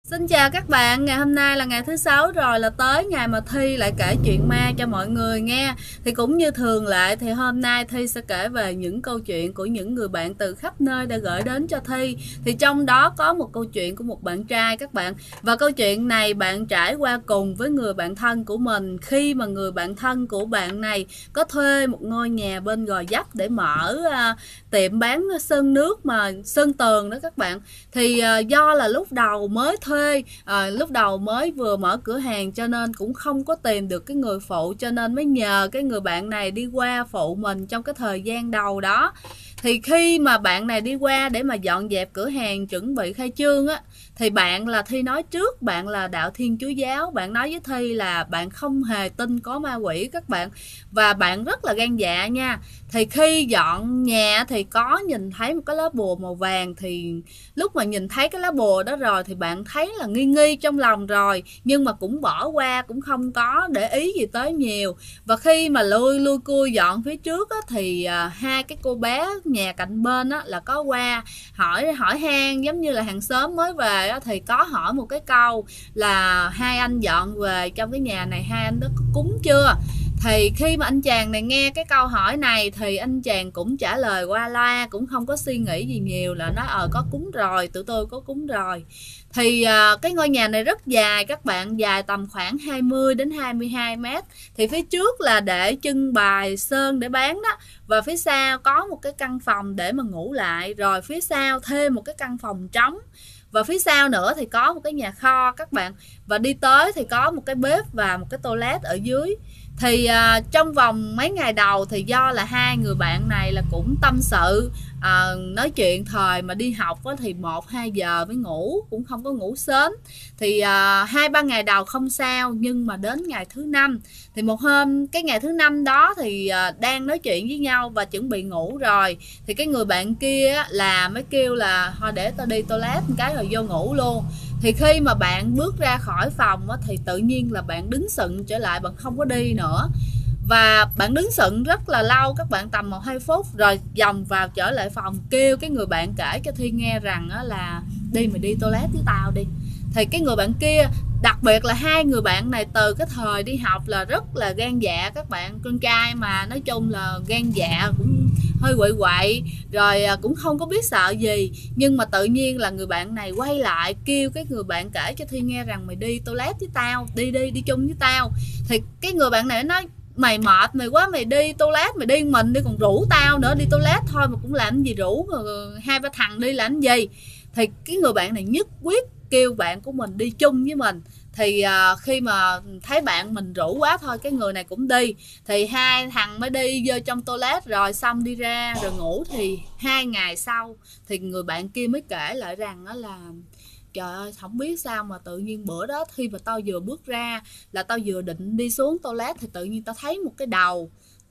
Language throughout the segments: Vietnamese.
Xin chào các bạn, ngày hôm nay là ngày thứ sáu rồi, là tới ngày mà Thi lại kể chuyện ma cho mọi người nghe. Thì cũng như thường lệ thì hôm nay Thi sẽ kể về những câu chuyện của những người bạn từ khắp nơi đã gửi đến cho Thi. Thì trong đó có một câu chuyện của một bạn trai các bạn. Và câu chuyện này bạn trải qua cùng với người bạn thân của mình khi mà người bạn thân của bạn này có thuê một ngôi nhà bên Gò Vấp để mở tiệm bán sơn nước mà sơn tường đó các bạn. Thì do là lúc đầu mới thuê, lúc đầu mới vừa mở cửa hàng cho nên cũng không có tìm được cái người phụ, cho nên mới nhờ cái người bạn này đi qua phụ mình trong cái thời gian đầu đó. Thì khi mà bạn này đi qua để mà dọn dẹp cửa hàng chuẩn bị khai trương á, thì bạn là Thi nói trước, bạn là đạo Thiên Chúa giáo, bạn nói với Thi là bạn không hề tin có ma quỷ các bạn, và bạn rất là gan dạ nha. Thì khi dọn nhà thì có nhìn thấy một cái lá bùa màu vàng, thì lúc mà nhìn thấy cái lá bùa đó rồi thì bạn thấy là nghi nghi trong lòng rồi, nhưng mà cũng bỏ qua, cũng không có để ý gì tới nhiều. Và khi mà lui cui dọn phía trước á, thì hai cái cô bé nhà cạnh bên á, là có qua hỏi han giống như là hàng xóm mới về á, thì có hỏi một cái câu là hai anh dọn về trong cái nhà này hai anh đó có cúng chưa. Thì khi mà anh chàng này nghe cái câu hỏi này thì anh chàng cũng trả lời qua loa, cũng không có suy nghĩ gì nhiều, là nói có cúng rồi, tụi tôi có cúng rồi. Thì cái ngôi nhà này rất dài các bạn, dài tầm khoảng 20 đến 22 mét. Thì phía trước là để trưng bày sơn để bán đó, và phía sau có một cái căn phòng để mà ngủ lại, rồi phía sau thêm một cái căn phòng trống, và phía sau nữa thì có một cái nhà kho các bạn, và đi tới thì có một cái bếp và một cái toilet ở dưới. Thì trong vòng mấy ngày đầu thì do là hai người bạn này là cũng tâm sự, nói chuyện thời mà đi học á, thì 1-2 giờ mới ngủ, cũng không có ngủ sớm. Thì 2-3 ngày đầu không sao, nhưng mà đến ngày thứ 5 thì một hôm, cái ngày thứ 5 đó thì đang nói chuyện với nhau và chuẩn bị ngủ rồi, thì cái người bạn kia á, là mới kêu là thôi để tao đi toilet một cái rồi vô ngủ luôn. Thì khi mà bạn bước ra khỏi phòng á, thì tự nhiên là bạn đứng sững trở lại, bạn không có đi nữa. Và bạn đứng sững rất là lâu các bạn, tầm 1-2 phút, rồi vòng vào trở lại phòng, kêu cái người bạn kể cho Thi nghe rằng á, là đi mày đi toilet với tao đi. Thì cái người bạn kia, đặc biệt là hai người bạn này từ cái thời đi học là rất là gan dạ các bạn, con trai mà nói chung là gan dạ, cũng hơi quậy quậy, rồi cũng không có biết sợ gì. Nhưng mà tự nhiên là người bạn này quay lại kêu cái người bạn kể cho Thi nghe rằng mày đi toilet với tao, đi chung với tao. Thì cái người bạn này nói mày mệt mày quá, mày đi toilet mày đi mình đi, còn rủ tao nữa đi toilet thôi mà cũng làm gì, rủ 2-3 thằng đi làm gì. Thì cái người bạn này nhất quyết kêu bạn của mình đi chung với mình. Thì khi mà thấy bạn mình rủ quá thôi, cái người này cũng đi. Thì hai thằng mới đi vô trong toilet rồi xong đi ra rồi ngủ. Thì 2 ngày sau thì người bạn kia mới kể lại rằng đó là trời ơi, không biết sao mà tự nhiên bữa đó khi mà tao vừa bước ra, là tao vừa định đi xuống toilet, thì tự nhiên tao thấy một cái đầu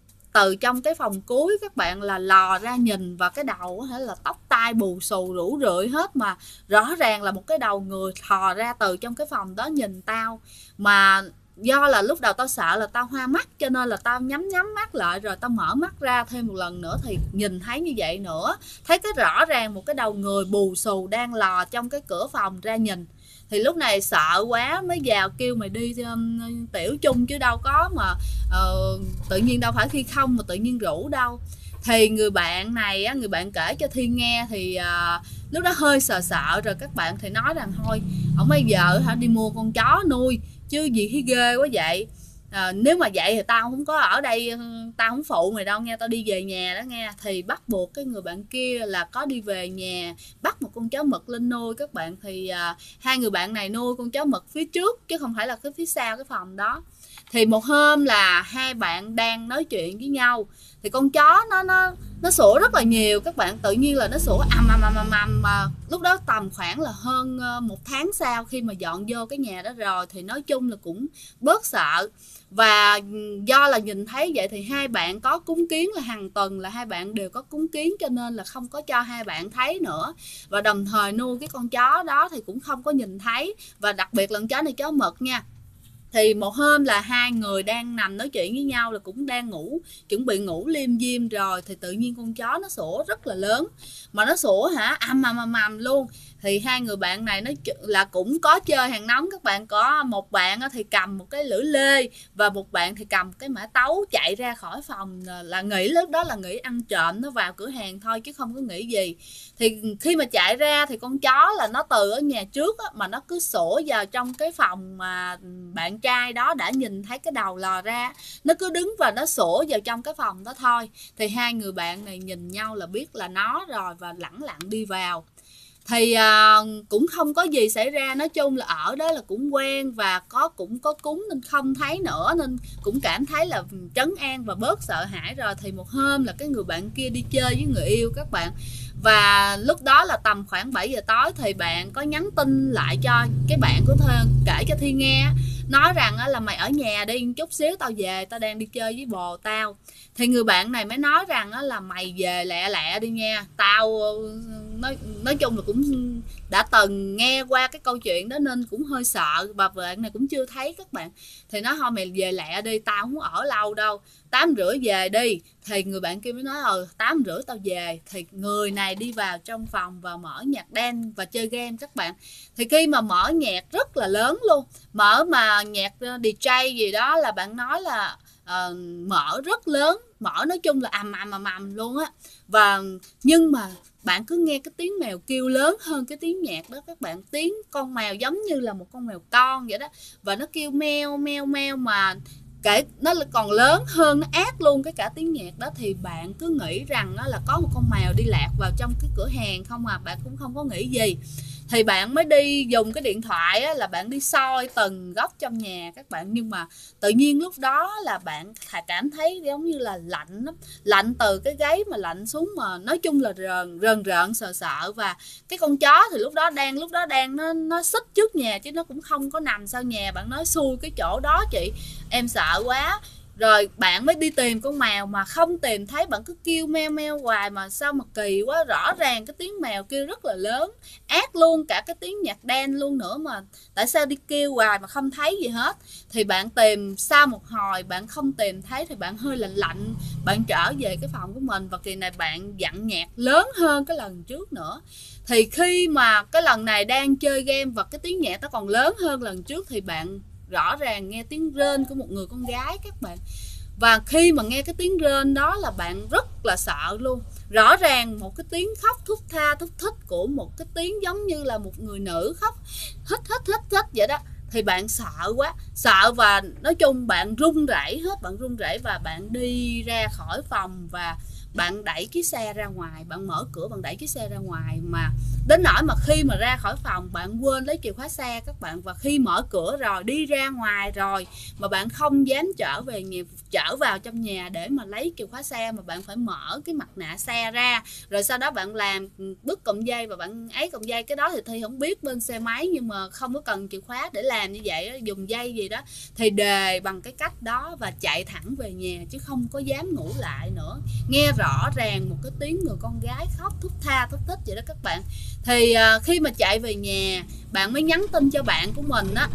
từ trong cái phòng cuối các bạn, là lò ra nhìn, và cái đầu là tóc tai bù xù rủ rượi hết, mà rõ ràng là một cái đầu người thò ra từ trong cái phòng đó nhìn tao. Mà do là lúc đầu tao sợ là tao hoa mắt, cho nên là tao nhắm mắt lại, rồi tao mở mắt ra thêm một lần nữa thì nhìn thấy như vậy nữa, thấy cái rõ ràng một cái đầu người bù xù đang lò trong cái cửa phòng ra nhìn. Thì lúc này sợ quá mới vào kêu mày đi tiểu chung chứ đâu có mà tự nhiên đâu phải khi không mà tự nhiên rủ đâu. Thì người bạn này á, người bạn kể cho Thiên nghe thì lúc đó hơi sợ rồi các bạn, thì nói rằng thôi ông bây giờ đi mua con chó nuôi chứ gì thấy ghê quá vậy. Nếu mà vậy thì tao không có ở đây, tao không phụ mày đâu nghe, tao đi về nhà đó nghe. Thì bắt buộc cái người bạn kia là có đi về nhà bắt một con chó mực lên nuôi các bạn. Thì hai người bạn này nuôi con chó mực phía trước chứ không phải là cái phía sau cái phòng đó. Thì một hôm là hai bạn đang nói chuyện với nhau, thì con chó nó sủa rất là nhiều các bạn, tự nhiên là nó sủa ầm ầm ầm ầm ầm. Mà lúc đó tầm khoảng là hơn 1 tháng sau khi mà dọn vô cái nhà đó rồi, thì nói chung là cũng bớt sợ. Và do là nhìn thấy vậy thì hai bạn có cúng kiến, là hàng tuần là hai bạn đều có cúng kiến, cho nên là không có cho hai bạn thấy nữa. Và đồng thời nuôi cái con chó đó thì cũng không có nhìn thấy. Và đặc biệt là con chó này chó mực nha, Thì một hôm là hai người đang nằm nói chuyện với nhau, là cũng đang ngủ, chuẩn bị ngủ liêm diêm rồi, thì tự nhiên con chó nó sủa rất là lớn, mà nó sủa hả ầm luôn. Thì hai người bạn này nó là cũng có chơi hàng nóng các bạn, có một bạn thì cầm một cái lưỡi lê và một bạn thì cầm cái mã tấu chạy ra khỏi phòng, là nghĩ lúc đó là nghĩ ăn trộm nó vào cửa hàng thôi chứ không có nghĩ gì. Thì khi mà chạy ra thì con chó là nó từ ở nhà trước mà nó cứ sủa vào trong cái phòng mà bạn trai đó đã nhìn thấy cái đầu lò ra, nó cứ đứng và nó sủa vào trong cái phòng đó thôi. Thì hai người bạn này nhìn nhau là biết là nó rồi và lẳng lặng đi vào. Thì cũng không có gì xảy ra, nói chung là ở đó là cũng quen và cũng có cúng nên không thấy nữa, nên cũng cảm thấy là trấn an và bớt sợ hãi rồi. Thì một hôm là cái người bạn kia đi chơi với người yêu các bạn, và lúc đó là tầm khoảng 7 giờ tối thì bạn có nhắn tin lại cho cái bạn của Thơ, kể cho Thi nghe, nói rằng là mày ở nhà đi chút xíu tao về, tao đang đi chơi với bồ tao. Thì người bạn này mới nói rằng là mày về lẹ lẹ đi nha, tao nói chung là cũng đã từng nghe qua cái câu chuyện đó nên cũng hơi sợ, và bạn này cũng chưa thấy các bạn. Thì nói thôi mày về lẹ đi, tao không ở lâu đâu, 8:30 về đi. Thì người bạn kia mới nói 8:30 tao về. Thì người này đi vào trong phòng và mở nhạc đen và chơi game các bạn. Thì khi mà mở nhạc rất là lớn luôn, mở mà nhạc DJ gì đó là bạn nói là mở rất lớn, mở nói chung là ầm luôn á. Và nhưng mà bạn cứ nghe cái tiếng mèo kêu lớn hơn cái tiếng nhạc đó các bạn, tiếng con mèo giống như là một con mèo con vậy đó, và nó kêu meo meo meo, mà kể nó còn lớn hơn, nó ác luôn cái cả tiếng nhạc đó. Thì bạn cứ nghĩ rằng là có một con mèo đi lạc vào trong cái cửa hàng không à, bạn cũng không có nghĩ gì. Thì bạn mới đi dùng cái điện thoại là bạn đi soi từng góc trong nhà các bạn. Nhưng mà tự nhiên lúc đó là bạn cảm thấy giống như là lạnh lắm, lạnh từ cái gáy mà lạnh xuống, mà nói chung là rờn rợn sợ sợ. Và cái con chó thì lúc đó đang nó xích trước nhà chứ nó cũng không có nằm sau nhà. Bạn nói xui cái chỗ đó chị, em sợ quá. Rồi bạn mới đi tìm con mèo mà không tìm thấy, bạn cứ kêu meo meo hoài mà sao mà kỳ quá. Rõ ràng cái tiếng mèo kêu rất là lớn, ác luôn cả cái tiếng nhạc đen luôn nữa, mà tại sao đi kêu hoài mà không thấy gì hết. Thì bạn tìm sau một hồi bạn không tìm thấy thì bạn hơi lạnh lạnh, bạn trở về cái phòng của mình, và kỳ này bạn dặn nhạc lớn hơn cái lần trước nữa. Thì khi mà cái lần này đang chơi game và cái tiếng nhạc nó còn lớn hơn lần trước, thì bạn rõ ràng nghe tiếng rên của một người con gái các bạn. Và khi mà nghe cái tiếng rên đó là bạn rất là sợ luôn. Rõ ràng một cái tiếng khóc thút tha thút thít của một cái tiếng giống như là một người nữ khóc hít vậy đó. Thì bạn sợ quá, sợ và nói chung bạn run rẩy hết, bạn run rẩy và bạn đi ra khỏi phòng và bạn đẩy cái xe ra ngoài, bạn mở cửa bạn đẩy cái xe ra ngoài, mà đến nỗi mà khi mà ra khỏi phòng bạn quên lấy chìa khóa xe các bạn. Và khi mở cửa rồi đi ra ngoài rồi mà bạn không dám trở vào trong nhà để mà lấy chìa khóa xe, mà bạn phải mở cái mặt nạ xe ra, rồi sau đó bạn làm đứt cọng dây và bạn ấy cọng dây. Cái đó thì Thi không biết bên xe máy, nhưng mà không có cần chìa khóa để làm như vậy, dùng dây gì đó thì đề bằng cái cách đó và chạy thẳng về nhà chứ không có dám ngủ lại nữa. Nghe rõ ràng một cái tiếng người con gái khóc thút tha thút thít vậy đó các bạn. Thì khi mà chạy về nhà bạn mới nhắn tin cho bạn của mình á.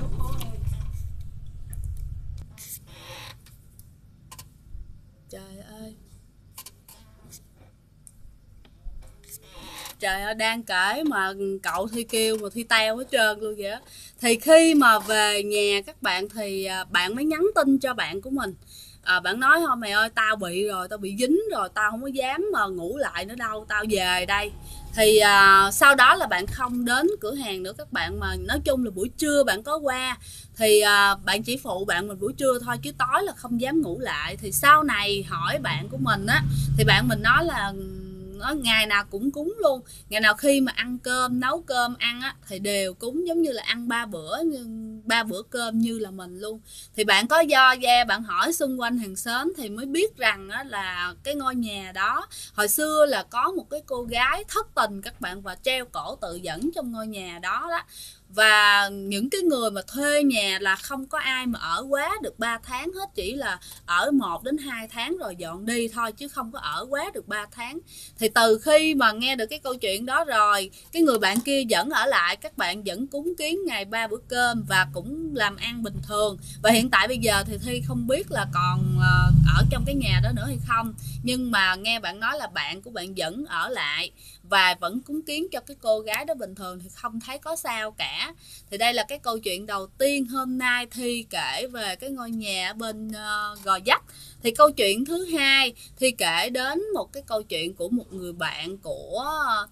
Trời ơi, đang kể mà cậu Thi kêu mà Thi teo hết trơn luôn vậy á. Thì khi mà về nhà các bạn thì bạn mới nhắn tin cho bạn của mình. Bạn nói thôi mày ơi, tao bị rồi, tao bị dính rồi, tao không có dám mà ngủ lại nữa đâu, tao về đây. Thì sau đó là bạn không đến cửa hàng nữa các bạn, mà nói chung là buổi trưa bạn có qua. Thì bạn chỉ phụ bạn mình buổi trưa thôi chứ tối là không dám ngủ lại. Thì sau này hỏi bạn của mình á, thì bạn mình nói là ngày nào cũng cúng luôn, ngày nào khi mà ăn cơm nấu cơm ăn á thì đều cúng, giống như là ăn 3 bữa cơm như là mình luôn. Thì bạn có do ra bạn hỏi xung quanh hàng xóm thì mới biết rằng á, là cái ngôi nhà đó hồi xưa là có một cái cô gái thất tình các bạn, và treo cổ tự vẫn trong ngôi nhà đó đó. Và những cái người mà thuê nhà là không có ai mà ở quá được 3 tháng hết, chỉ là ở 1 đến 2 tháng rồi dọn đi thôi, chứ không có ở quá được 3 tháng. Thì từ khi mà nghe được cái câu chuyện đó rồi, cái người bạn kia vẫn ở lại, các bạn vẫn cúng kiến ngày 3 bữa cơm và cũng làm ăn bình thường. Và hiện tại bây giờ thì Thi không biết là còn ở trong cái nhà đó nữa hay không, nhưng mà nghe bạn nói là bạn của bạn vẫn ở lại và vẫn cúng kiến cho cái cô gái đó bình thường, thì không thấy có sao cả. Thì đây là cái câu chuyện đầu tiên hôm nay Thi kể về cái ngôi nhà ở bên Gò Vấp. Thì câu chuyện thứ hai Thi kể đến một cái câu chuyện của một người bạn của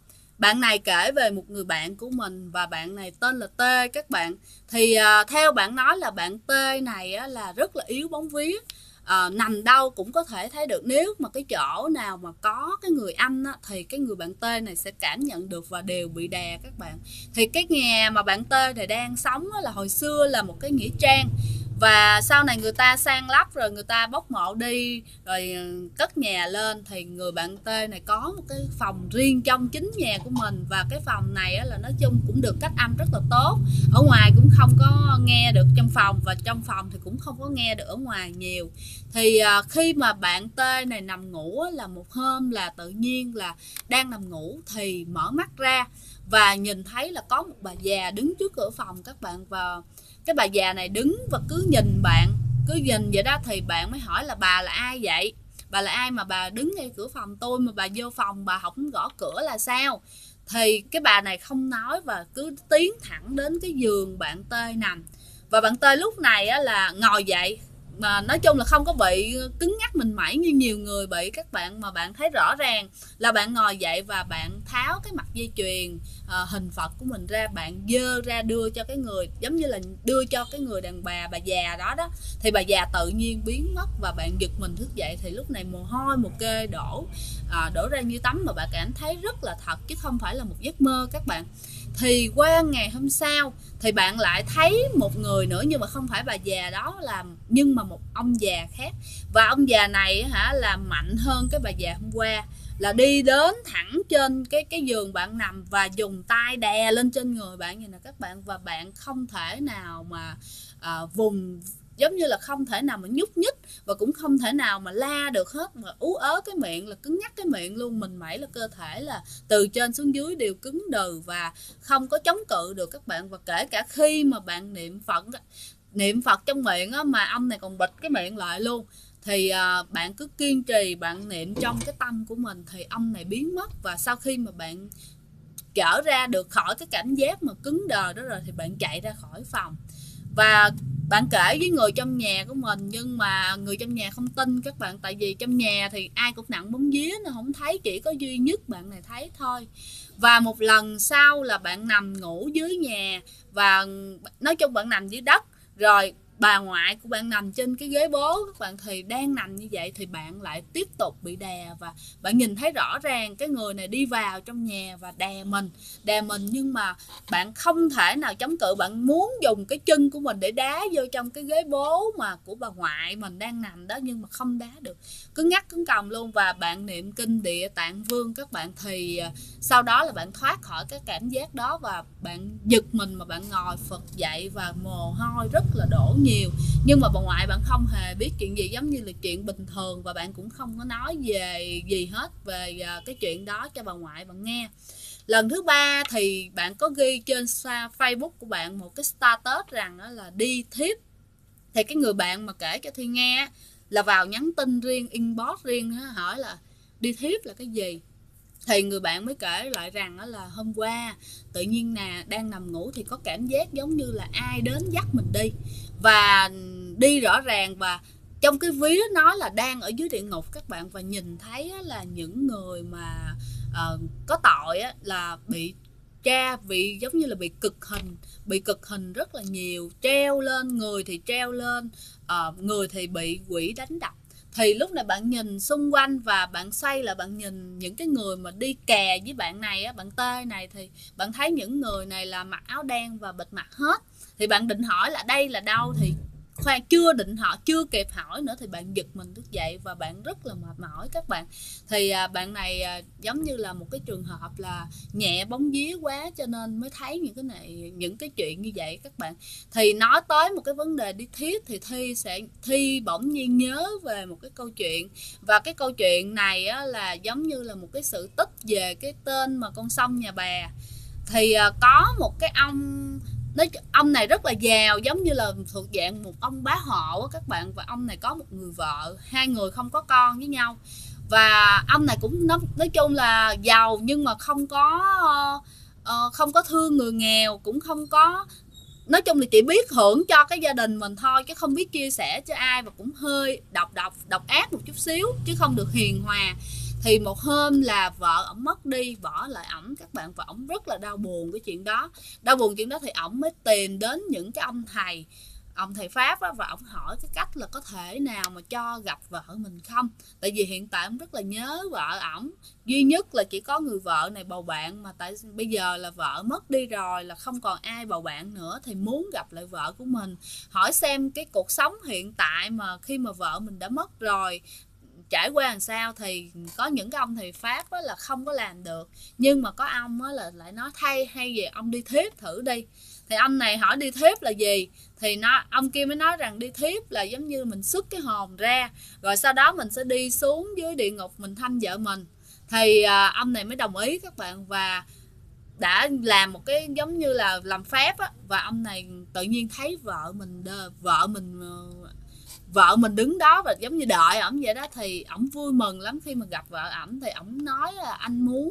bạn này, kể về một người bạn của mình, và bạn này tên là T các bạn. Thì theo bạn nói là bạn T này là rất là yếu bóng vía, nằm đâu cũng có thể thấy được. Nếu mà cái chỗ nào mà có cái người anh á, thì cái người bạn T này sẽ cảm nhận được và đều bị đè các bạn. Thì cái nhà mà bạn T này đang sống á, là hồi xưa là một cái nghĩa trang, và sau này người ta sang lắp rồi người ta bóc mộ đi rồi cất nhà lên. Thì người bạn T này có một cái phòng riêng trong chính nhà của mình, và cái phòng này á, là nói chung cũng được cách âm rất là tốt. Ở ngoài cũng không có nghe được trong phòng, và trong phòng thì cũng không có nghe được ở ngoài nhiều. Thì khi mà bạn T này nằm ngủ á, là một hôm là tự nhiên là đang nằm ngủ thì mở mắt ra và nhìn thấy là có một bà già đứng trước cửa phòng các bạn. Và cái bà già này đứng và cứ nhìn bạn, cứ nhìn vậy đó. Thì bạn mới hỏi là bà là ai vậy, bà là ai mà bà đứng ngay cửa phòng tôi mà bà vô phòng bà không gõ cửa là sao? Thì cái bà này không nói và cứ tiến thẳng đến cái giường bạn T nằm. Và bạn T lúc này á, là ngồi dậy, mà nói chung là không có bị cứng nhắc mình mẩy như nhiều người bị các bạn, mà bạn thấy rõ ràng là bạn ngồi dậy và bạn tháo cái mặt dây chuyền hình Phật của mình ra, bạn dơ ra đưa cho cái người, giống như là đưa cho cái người đàn bà già đó đó. Thì bà già tự nhiên biến mất và bạn giật mình thức dậy. Thì lúc này mồ hôi một kê đổ ra như tắm, mà bạn cảm thấy rất là thật chứ không phải là một giấc mơ các bạn. Thì qua ngày hôm sau thì bạn lại thấy một người nữa, nhưng mà không phải bà già đó nhưng mà một ông già khác. Và ông già này là mạnh hơn cái bà già hôm qua, là đi đến thẳng trên cái giường bạn nằm và dùng tay đè lên trên người bạn vậy nè các bạn. Và bạn không thể nào mà vùng, giống như là không thể nào mà nhúc nhích và cũng không thể nào mà la được hết, mà ú ớ cái miệng, là cứng nhắc cái miệng luôn. Mình mẩy là cơ thể là từ trên xuống dưới đều cứng đừ và không có chống cự được các bạn. Và kể cả khi mà bạn niệm Phật trong miệng á, mà ông này còn bịt cái miệng lại luôn. Thì bạn cứ kiên trì bạn niệm trong cái tâm của mình thì ông này biến mất. Và sau khi mà bạn trở ra được khỏi cái cảm giác mà cứng đờ đó rồi thì bạn chạy ra khỏi phòng và bạn kể với người trong nhà của mình. Nhưng mà người trong nhà không tin các bạn, tại vì trong nhà thì ai cũng nặng bóng vía nên không thấy, chỉ có duy nhất bạn này thấy thôi. Và một lần sau là bạn nằm ngủ dưới nhà, và nói chung bạn nằm dưới đất, rồi bà ngoại của bạn nằm trên cái ghế bố các bạn. Thì đang nằm như vậy thì bạn lại tiếp tục bị đè, và bạn nhìn thấy rõ ràng cái người này đi vào trong nhà và đè mình, nhưng mà bạn không thể nào chống cự. Bạn muốn dùng cái chân của mình để đá vô trong cái ghế bố mà của bà ngoại mình đang nằm đó, nhưng mà không đá được, cứng ngắc cứng còng luôn. Và bạn niệm kinh Địa Tạng Vương các bạn. Thì sau đó là bạn thoát khỏi cái cảm giác đó, và bạn giật mình mà bạn ngồi phật dậy và mồ hôi rất là đổ nhiều. Nhưng mà bà ngoại bạn không hề biết chuyện gì, giống như là chuyện bình thường, và bạn cũng không có nói về gì hết về cái chuyện đó cho bà ngoại bạn nghe. Lần thứ ba thì bạn có ghi trên Facebook của bạn một cái status rằng đó là đi thiếp. Thì cái người bạn mà kể cho Thi nghe là vào nhắn tin riêng, inbox riêng, hỏi là đi thiếp là cái gì. Thì người bạn mới kể lại rằng đó là hôm qua tự nhiên đang nằm ngủ thì có cảm giác giống như là ai đến dắt mình đi, và đi rõ ràng, và trong cái vía nó là đang ở dưới địa ngục các bạn. Và nhìn thấy là những người mà có tội là bị giống như là bị cực hình rất là nhiều, treo lên người thì treo lên, người thì bị quỷ đánh đập. Thì lúc này bạn nhìn xung quanh và bạn xoay lại bạn nhìn những cái người mà đi kè với bạn này bạn T này, thì bạn thấy những người này là mặc áo đen và bịt mặt hết. Thì bạn định hỏi là đây là đâu, thì khoan chưa định hỏi, chưa kịp hỏi nữa thì bạn giật mình thức dậy và bạn rất là mệt mỏi các bạn. Thì bạn này giống như là một cái trường hợp là nhẹ bóng vía quá cho nên mới thấy những cái này, những cái chuyện như vậy các bạn. Thì nói tới một cái vấn đề đi thiếp thì Thi bỗng nhiên nhớ về một cái câu chuyện, và cái câu chuyện này á, là giống như là một cái sự tích về cái tên mà con sông Nhà Bè. Thì có một cái ông này rất là giàu, giống như là thuộc dạng một ông bá hộ các bạn, và ông này có một người vợ, hai người không có con với nhau. Và ông này cũng nói chung là giàu nhưng mà không có thương người nghèo, cũng không có, nói chung là chỉ biết hưởng cho cái gia đình mình thôi, chứ không biết chia sẻ cho ai, và cũng hơi độc ác một chút xíu chứ không được hiền hòa. Thì một hôm là vợ ổng mất đi, bỏ lại ổng các bạn, và ổng rất là đau buồn cái chuyện đó. Thì ổng mới tìm đến những cái ông thầy Pháp á, và ổng hỏi cái cách là có thể nào mà cho gặp vợ mình không, tại vì hiện tại ổng rất là nhớ vợ ổng, duy nhất là chỉ có người vợ này bầu bạn, mà tại bây giờ là vợ mất đi rồi, là không còn ai bầu bạn nữa, thì muốn gặp lại vợ của mình, hỏi xem cái cuộc sống hiện tại mà khi mà vợ mình đã mất rồi trải qua làm sao. Thì có những cái ông thầy Pháp á, là không có làm được, nhưng mà có ông á, là lại nói hay về ông đi thiếp thử đi. Thì ông này hỏi đi thiếp là gì, thì ông kia mới nói rằng đi thiếp là giống như mình xuất cái hồn ra, rồi sau đó mình sẽ đi xuống dưới địa ngục mình thăm vợ mình. Thì ông này mới đồng ý các bạn, và đã làm một cái giống như là làm phép á, và ông này tự nhiên thấy vợ mình đứng đó và giống như đợi ổng vậy đó. Thì ổng vui mừng lắm khi mà gặp vợ ổng. Thì ổng nói là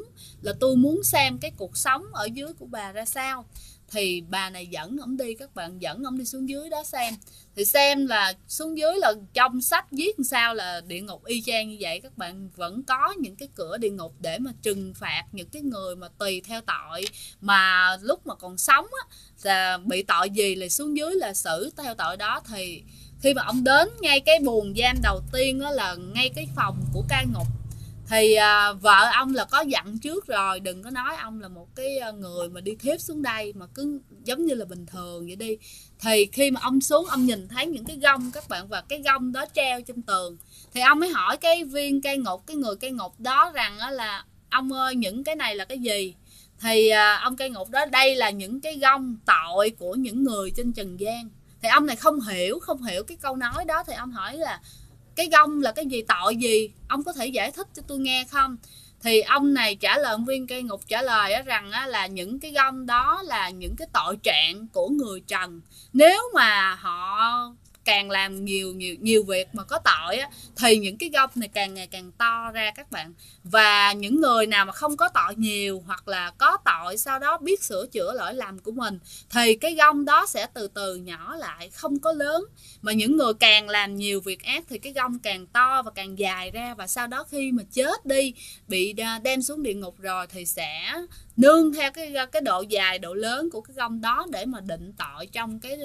tôi muốn xem cái cuộc sống ở dưới của bà ra sao. Thì bà này dẫn ổng đi các bạn, dẫn ổng đi xuống dưới đó xem. Thì xem là xuống dưới là trong sách viết sao là địa ngục y chang như vậy các bạn, vẫn có những cái cửa địa ngục để mà trừng phạt những cái người mà tùy theo tội, mà lúc mà còn sống á là bị tội gì là xuống dưới là xử theo tội đó. Thì khi mà ông đến ngay cái buồng giam đầu tiên đó, là ngay cái phòng của cai ngục, thì vợ ông là có dặn trước rồi, đừng có nói ông là một cái người mà đi thiếp xuống đây, mà cứ giống như là bình thường vậy đi. Thì khi mà ông xuống, ông nhìn thấy những cái gông các bạn, và cái gông đó treo trên tường. Thì ông mới hỏi cái viên cai ngục, cái người cai ngục đó rằng là ông ơi, những cái này là cái gì? Thì ông cai ngục đó, đây là những cái gông tội của những người trên trần gian. Thì ông này không hiểu cái câu nói đó. Thì ông hỏi là cái gông là cái gì, tội gì, ông có thể giải thích cho tôi nghe không? Thì ông này trả lời, ông viên cai ngục trả lời rằng là những cái gông đó là những cái tội trạng của người trần. Nếu mà họ càng làm nhiều việc mà có tội á, thì những cái gông này càng ngày càng to ra các bạn. Và những người nào mà không có tội nhiều, hoặc là có tội sau đó biết sửa chữa lỗi lầm của mình, thì cái gông đó sẽ từ từ nhỏ lại, không có lớn. Mà những người càng làm nhiều việc ác thì cái gông càng to và càng dài ra, và sau đó khi mà chết đi, bị đem xuống địa ngục rồi, thì sẽ nương theo cái độ dài độ lớn của cái gông đó để mà định tội trong cái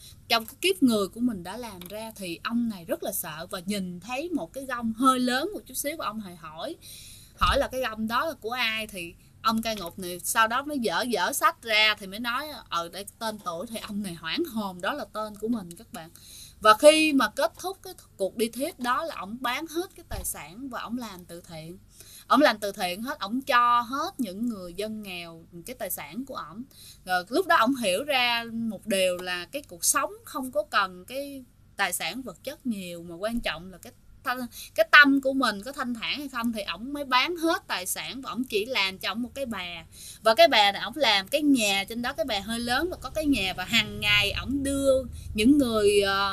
kiếp người của mình đã làm ra. Thì ông này rất là sợ, và nhìn thấy một cái gông hơi lớn một chút xíu, và ông này hỏi là cái gông đó là của ai. Thì ông cai ngục này sau đó mới dở sách ra, thì mới nói đây tên tuổi. Thì ông này hoảng hồn, đó là tên của mình các bạn. Và khi mà kết thúc cái cuộc đi thiếp đó là ổng bán hết cái tài sản và ổng làm từ thiện. Ổng làm từ thiện hết, ổng cho hết những người dân nghèo cái tài sản của ổng. Rồi lúc đó ổng hiểu ra một điều là cái cuộc sống không có cần cái tài sản vật chất nhiều, mà quan trọng là cái tâm của mình có thanh thản hay không. Thì ổng mới bán hết tài sản, và ổng chỉ làm cho ổng một cái bè. Và cái bè này ổng làm cái nhà trên đó, cái bè hơi lớn và có cái nhà, và hàng ngày ổng đưa những người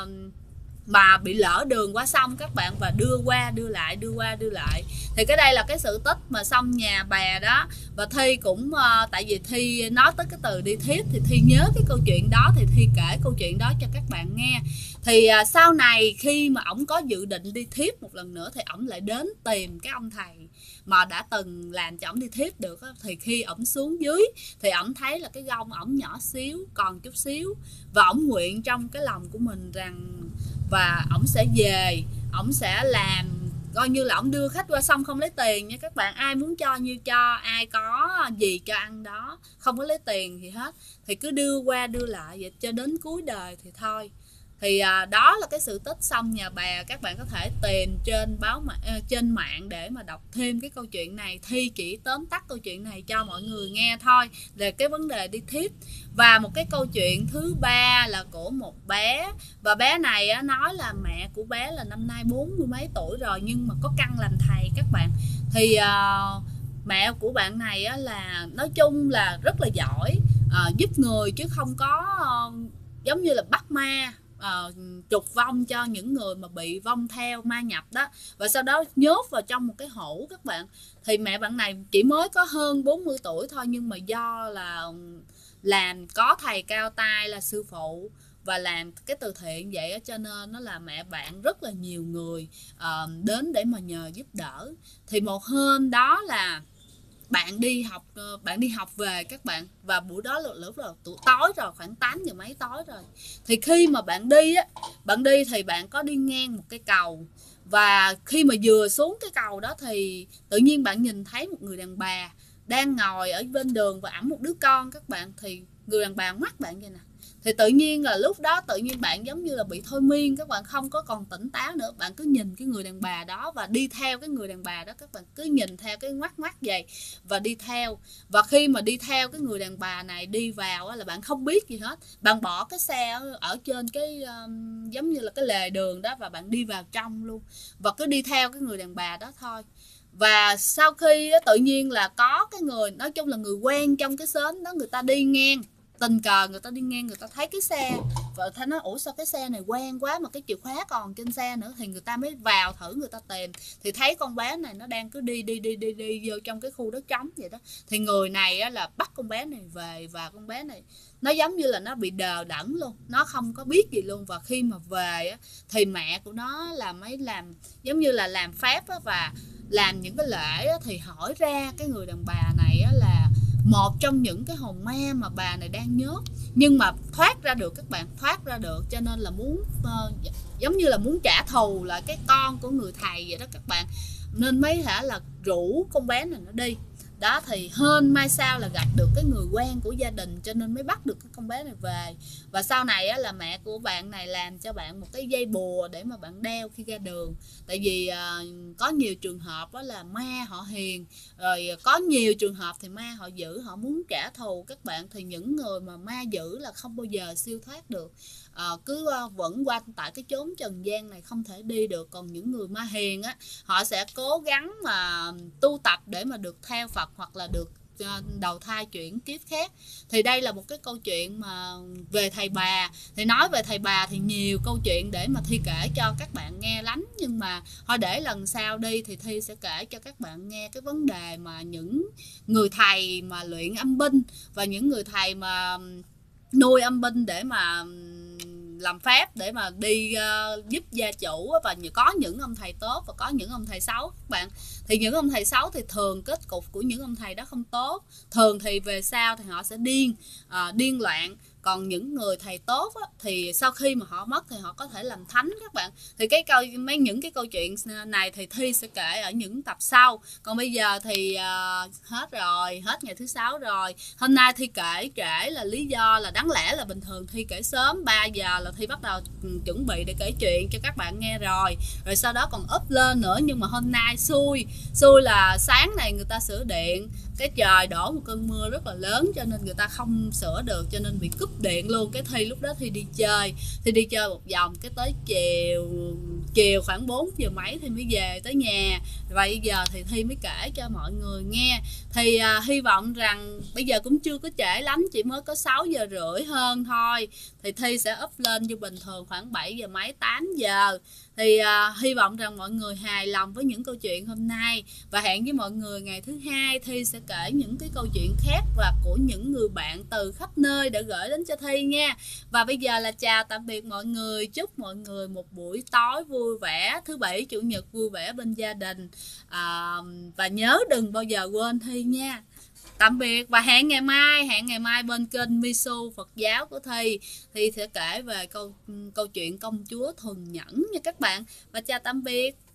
mà bị lỡ đường qua sông các bạn, và đưa qua đưa lại. Thì cái đây là cái sự tích mà sông Nhà Bè đó. Và Thi cũng tại vì Thi nói tới cái từ đi thiếp thì Thi nhớ cái câu chuyện đó, thì Thi kể câu chuyện đó cho các bạn nghe. Thì sau này khi mà ổng có dự định đi thiếp một lần nữa, thì ổng lại đến tìm cái ông thầy mà đã từng làm cho ổng đi thiếp được. Thì khi ổng xuống dưới thì ổng thấy là cái gông ổng nhỏ xíu, còn chút xíu, và ổng nguyện trong cái lòng của mình rằng và ổng sẽ về, ổng sẽ làm coi như là ổng đưa khách qua sông không lấy tiền nha các bạn. Ai muốn cho như cho, ai có gì cho ăn đó, không có lấy tiền gì hết. Thì cứ đưa qua đưa lại vậy cho đến cuối đời thì thôi. Thì đó là cái sự tích Sông Nhà Bè. Các bạn có thể tìm trên mạng để mà đọc thêm cái câu chuyện này. Thi chỉ tóm tắt câu chuyện này cho mọi người nghe thôi, về cái vấn đề đi thiếp. Và một cái câu chuyện thứ ba là của một bé, và bé này nói là mẹ của bé là năm nay 40 mấy tuổi rồi nhưng mà có căn làm thầy các bạn. Thì mẹ của bạn này là nói chung là rất là giỏi, giúp người chứ không có giống như là bắt ma, trục vong cho những người mà bị vong theo ma nhập đó, và sau đó nhốt vào trong một cái hũ các bạn. Thì mẹ bạn này chỉ mới có hơn 40 tuổi thôi, nhưng mà do là làm có thầy cao tay là sư phụ và làm cái từ thiện vậy, cho nên nó là mẹ bạn rất là nhiều người đến để mà nhờ giúp đỡ. Thì một hôm đó là bạn đi học về các bạn, và buổi đó là lúc là tối rồi, khoảng 8 giờ mấy tối rồi. Thì khi mà bạn đi thì bạn có đi ngang một cái cầu, và khi mà vừa xuống cái cầu đó thì tự nhiên bạn nhìn thấy một người đàn bà đang ngồi ở bên đường và ẵm một đứa con các bạn. Thì người đàn bà mắt bạn vậy nè, thì tự nhiên là lúc đó tự nhiên bạn giống như là bị thôi miên, các bạn không có còn tỉnh táo nữa. Bạn cứ nhìn cái người đàn bà đó và đi theo cái người đàn bà đó, các bạn cứ nhìn theo cái ngoắt vậy và đi theo. Và khi mà đi theo cái người đàn bà này đi vào là bạn không biết gì hết, bạn bỏ cái xe ở trên cái giống như là cái lề đường đó và bạn đi vào trong luôn, và cứ đi theo cái người đàn bà đó thôi. Và sau khi tự nhiên là có cái người, nói chung là người quen trong cái xóm đó, người ta đi ngang, tình cờ người ta đi ngang, người ta thấy cái xe và thấy nói ủa sao cái xe này quen quá mà cái chìa khóa còn trên xe nữa, thì người ta mới vào thử người ta tìm, thì thấy con bé này nó đang cứ đi vô trong cái khu đất trống vậy đó. Thì người này là bắt con bé này về, và con bé này nó giống như là nó bị đờ đẫn luôn, nó không có biết gì luôn. Và khi mà về thì mẹ của nó làm giống như là làm phép và làm những cái lễ, thì hỏi ra cái người đàn bà này là một trong những cái hồn ma mà bà này đang nhốt, nhưng mà thoát ra được các bạn, thoát ra được, cho nên là muốn giống như là muốn trả thù lại cái con của người thầy vậy đó các bạn, nên mới là rủ con bé này nó đi đó. Thì hên mai sau là gặp được cái người quen của gia đình, cho nên mới bắt được cái con bé này về. Và sau này là mẹ của bạn này làm cho bạn một cái dây bùa để mà bạn đeo khi ra đường. Tại vì có nhiều trường hợp đó là ma họ hiền, rồi có nhiều trường hợp thì ma họ dữ, họ muốn trả thù các bạn. Thì những người mà ma dữ là không bao giờ siêu thoát được, cứ vẫn quanh tại cái chốn trần gian này không thể đi được. Còn những người ma hiền họ sẽ cố gắng mà tu tập để mà được theo Phật, hoặc là được đầu thai chuyển kiếp khác. Thì đây là một cái câu chuyện mà về thầy bà. Thì nói về thầy bà thì nhiều câu chuyện để mà Thi kể cho các bạn nghe lắm, nhưng mà thôi để lần sau đi thì Thi sẽ kể cho các bạn nghe cái vấn đề mà những người thầy mà luyện âm binh, và những người thầy mà nuôi âm binh để mà làm phép để mà đi giúp gia chủ. Và có những ông thầy tốt và có những ông thầy xấu các bạn. Thì những ông thầy xấu thì thường kết cục của những ông thầy đó không tốt, thường thì về sau thì họ sẽ điên loạn. Còn những người thầy tốt thì sau khi mà họ mất thì họ có thể làm thánh các bạn. Thì những cái câu chuyện này thì Thi sẽ kể ở những tập sau. Còn bây giờ thì hết rồi, hết ngày thứ 6 rồi. Hôm nay Thi kể trễ là lý do là đáng lẽ là bình thường Thi kể sớm, 3 giờ là Thi bắt đầu chuẩn bị để kể chuyện cho các bạn nghe rồi sau đó còn up lên nữa. Nhưng mà hôm nay xui là sáng này người ta sửa điện, cái trời đổ một cơn mưa rất là lớn, cho nên người ta không sửa được, cho nên bị cúp điện luôn. Cái Thi lúc đó Thi đi chơi một vòng, cái tới chiều khoảng 4 giờ mấy thì mới về tới nhà. Và bây giờ thì Thi mới kể cho mọi người nghe. Thì hy vọng rằng bây giờ cũng chưa có trễ lắm, chỉ mới có 6 giờ rưỡi hơn thôi. Thì Thi sẽ up lên như bình thường khoảng 7 giờ mấy 8 giờ. Thì hy vọng rằng mọi người hài lòng với những câu chuyện hôm nay, và hẹn với mọi người ngày thứ 2 Thi sẽ kể những cái câu chuyện khác và của những người bạn từ khắp nơi để gửi đến cho Thi nha. Và bây giờ là chào tạm biệt mọi người, chúc mọi người một buổi tối vui vẻ, thứ Bảy Chủ nhật vui vẻ bên gia đình, và nhớ đừng bao giờ quên Thi nha. Tạm biệt và hẹn ngày mai bên kênh Misu Phật giáo của Thi sẽ kể về câu chuyện công chúa thuần nhẫn nha các bạn. Và chào tạm biệt.